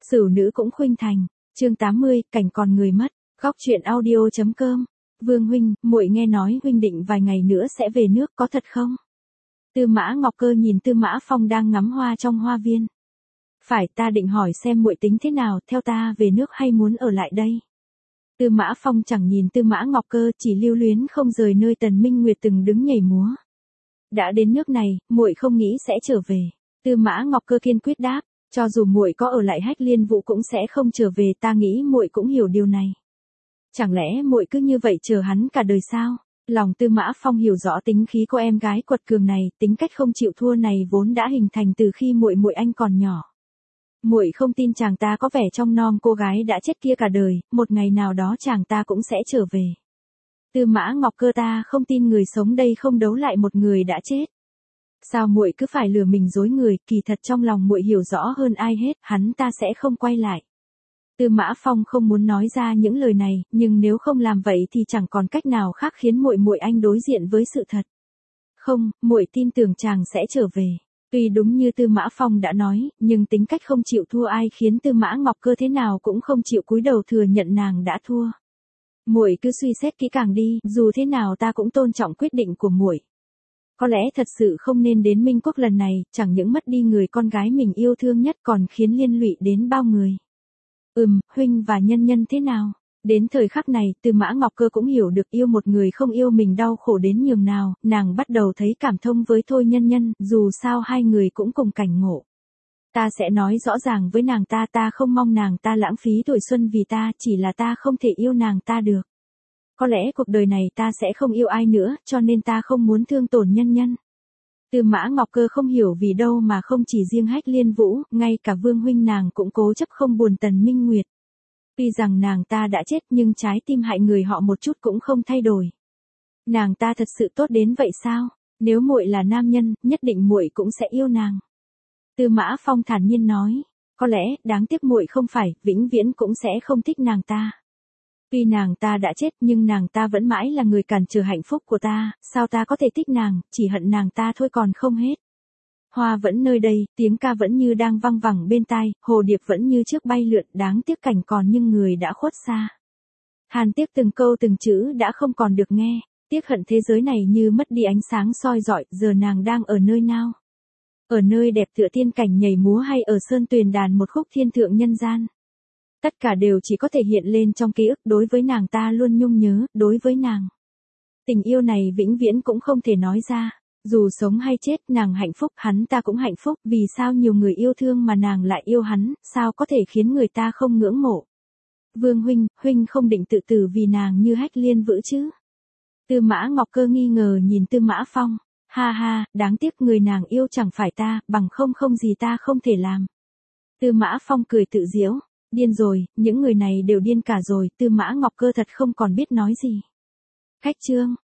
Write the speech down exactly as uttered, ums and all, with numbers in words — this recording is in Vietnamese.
Sửu nữ cũng khuynh thành. Chương tám mươi, cảnh còn người mất. Góc truyện audio chấm com. Vương huynh, muội nghe nói huynh định vài ngày nữa sẽ về nước, có thật không? Tư Mã Ngọc Cơ nhìn Tư Mã Phong đang ngắm hoa trong hoa viên. Phải, ta định hỏi xem muội tính thế nào, theo ta về nước hay muốn ở lại đây? Tư Mã Phong chẳng nhìn Tư Mã Ngọc Cơ, chỉ lưu luyến không rời nơi Tần Minh Nguyệt từng đứng nhảy múa. Đã đến nước này, muội không nghĩ sẽ trở về. Tư Mã Ngọc Cơ kiên quyết đáp, cho dù muội có ở lại Hách Liên Vũ cũng sẽ không trở về, ta nghĩ muội cũng hiểu điều này. Chẳng lẽ muội cứ như vậy chờ hắn cả đời sao? Lòng Tư Mã Phong hiểu rõ tính khí cô em gái quật cường này, tính cách không chịu thua này vốn đã hình thành từ khi muội muội anh còn nhỏ. Muội không tin chàng ta có vẻ trong non cô gái đã chết kia cả đời, một ngày nào đó chàng ta cũng sẽ trở về. Tư Mã Ngọc Cơ, ta không tin người sống đây không đấu lại một người đã chết. Sao muội cứ phải lừa mình dối người, kỳ thật trong lòng muội hiểu rõ hơn ai hết, hắn ta sẽ không quay lại. Tư Mã Phong không muốn nói ra những lời này, nhưng nếu không làm vậy thì chẳng còn cách nào khác khiến muội muội anh đối diện với sự thật. Không, muội tin tưởng chàng sẽ trở về. Tuy đúng như Tư Mã Phong đã nói, nhưng tính cách không chịu thua ai khiến Tư Mã Ngọc Cơ thế nào cũng không chịu cúi đầu thừa nhận nàng đã thua. Muội cứ suy xét kỹ càng đi, dù thế nào ta cũng tôn trọng quyết định của muội. Có lẽ thật sự không nên đến Minh Quốc lần này, chẳng những mất đi người con gái mình yêu thương nhất còn khiến liên lụy đến bao người. Ừm, huynh và nhân nhân thế nào? Đến thời khắc này, Tư Mã Ngọc Cơ cũng hiểu được yêu một người không yêu mình đau khổ đến nhường nào, nàng bắt đầu thấy cảm thông với Thôi Nhân Nhân, dù sao hai người cũng cùng cảnh ngộ. Ta sẽ nói rõ ràng với nàng ta, ta không mong nàng ta lãng phí tuổi xuân vì ta, chỉ là ta không thể yêu nàng ta được. Có lẽ cuộc đời này ta sẽ không yêu ai nữa, cho nên ta không muốn thương tổn nhân nhân. Tư Mã Ngọc Cơ không hiểu vì đâu mà không chỉ riêng Hách Liên Vũ, ngay cả Vương huynh nàng cũng cố chấp không buồn Tần Minh Nguyệt. Tuy rằng nàng ta đã chết nhưng trái tim hại người họ một chút cũng không thay đổi. Nàng ta thật sự tốt đến vậy sao? Nếu muội là nam nhân, nhất định muội cũng sẽ yêu nàng. Tư Mã Phong thản nhiên nói, có lẽ, đáng tiếc muội không phải, vĩnh viễn cũng sẽ không thích nàng ta. Tuy nàng ta đã chết nhưng nàng ta vẫn mãi là người cản trở hạnh phúc của ta, sao ta có thể thích nàng, chỉ hận nàng ta thôi còn không hết. Hoa vẫn nơi đây, tiếng ca vẫn như đang văng vẳng bên tai, hồ điệp vẫn như trước bay lượn, đáng tiếc cảnh còn nhưng người đã khuất xa. Hàn tiếc từng câu từng chữ đã không còn được nghe, tiếc hận thế giới này như mất đi ánh sáng soi rọi, giờ nàng đang ở nơi nào? Ở nơi đẹp tựa tiên cảnh nhảy múa hay ở sơn tuyền đàn một khúc thiên thượng nhân gian? Tất cả đều chỉ có thể hiện lên trong ký ức, đối với nàng ta luôn nhung nhớ, đối với nàng. Tình yêu này vĩnh viễn cũng không thể nói ra. Dù sống hay chết, nàng hạnh phúc, hắn ta cũng hạnh phúc, vì sao nhiều người yêu thương mà nàng lại yêu hắn, sao có thể khiến người ta không ngưỡng mộ. Vương huynh, huynh không định tự tử vì nàng như Hách Liên Vũ chứ? Tư Mã Ngọc Cơ nghi ngờ nhìn Tư Mã Phong, ha ha, đáng tiếc người nàng yêu chẳng phải ta, bằng không không gì ta không thể làm. Tư Mã Phong cười tự giễu, điên rồi, những người này đều điên cả rồi, Tư Mã Ngọc Cơ thật không còn biết nói gì. Khách chương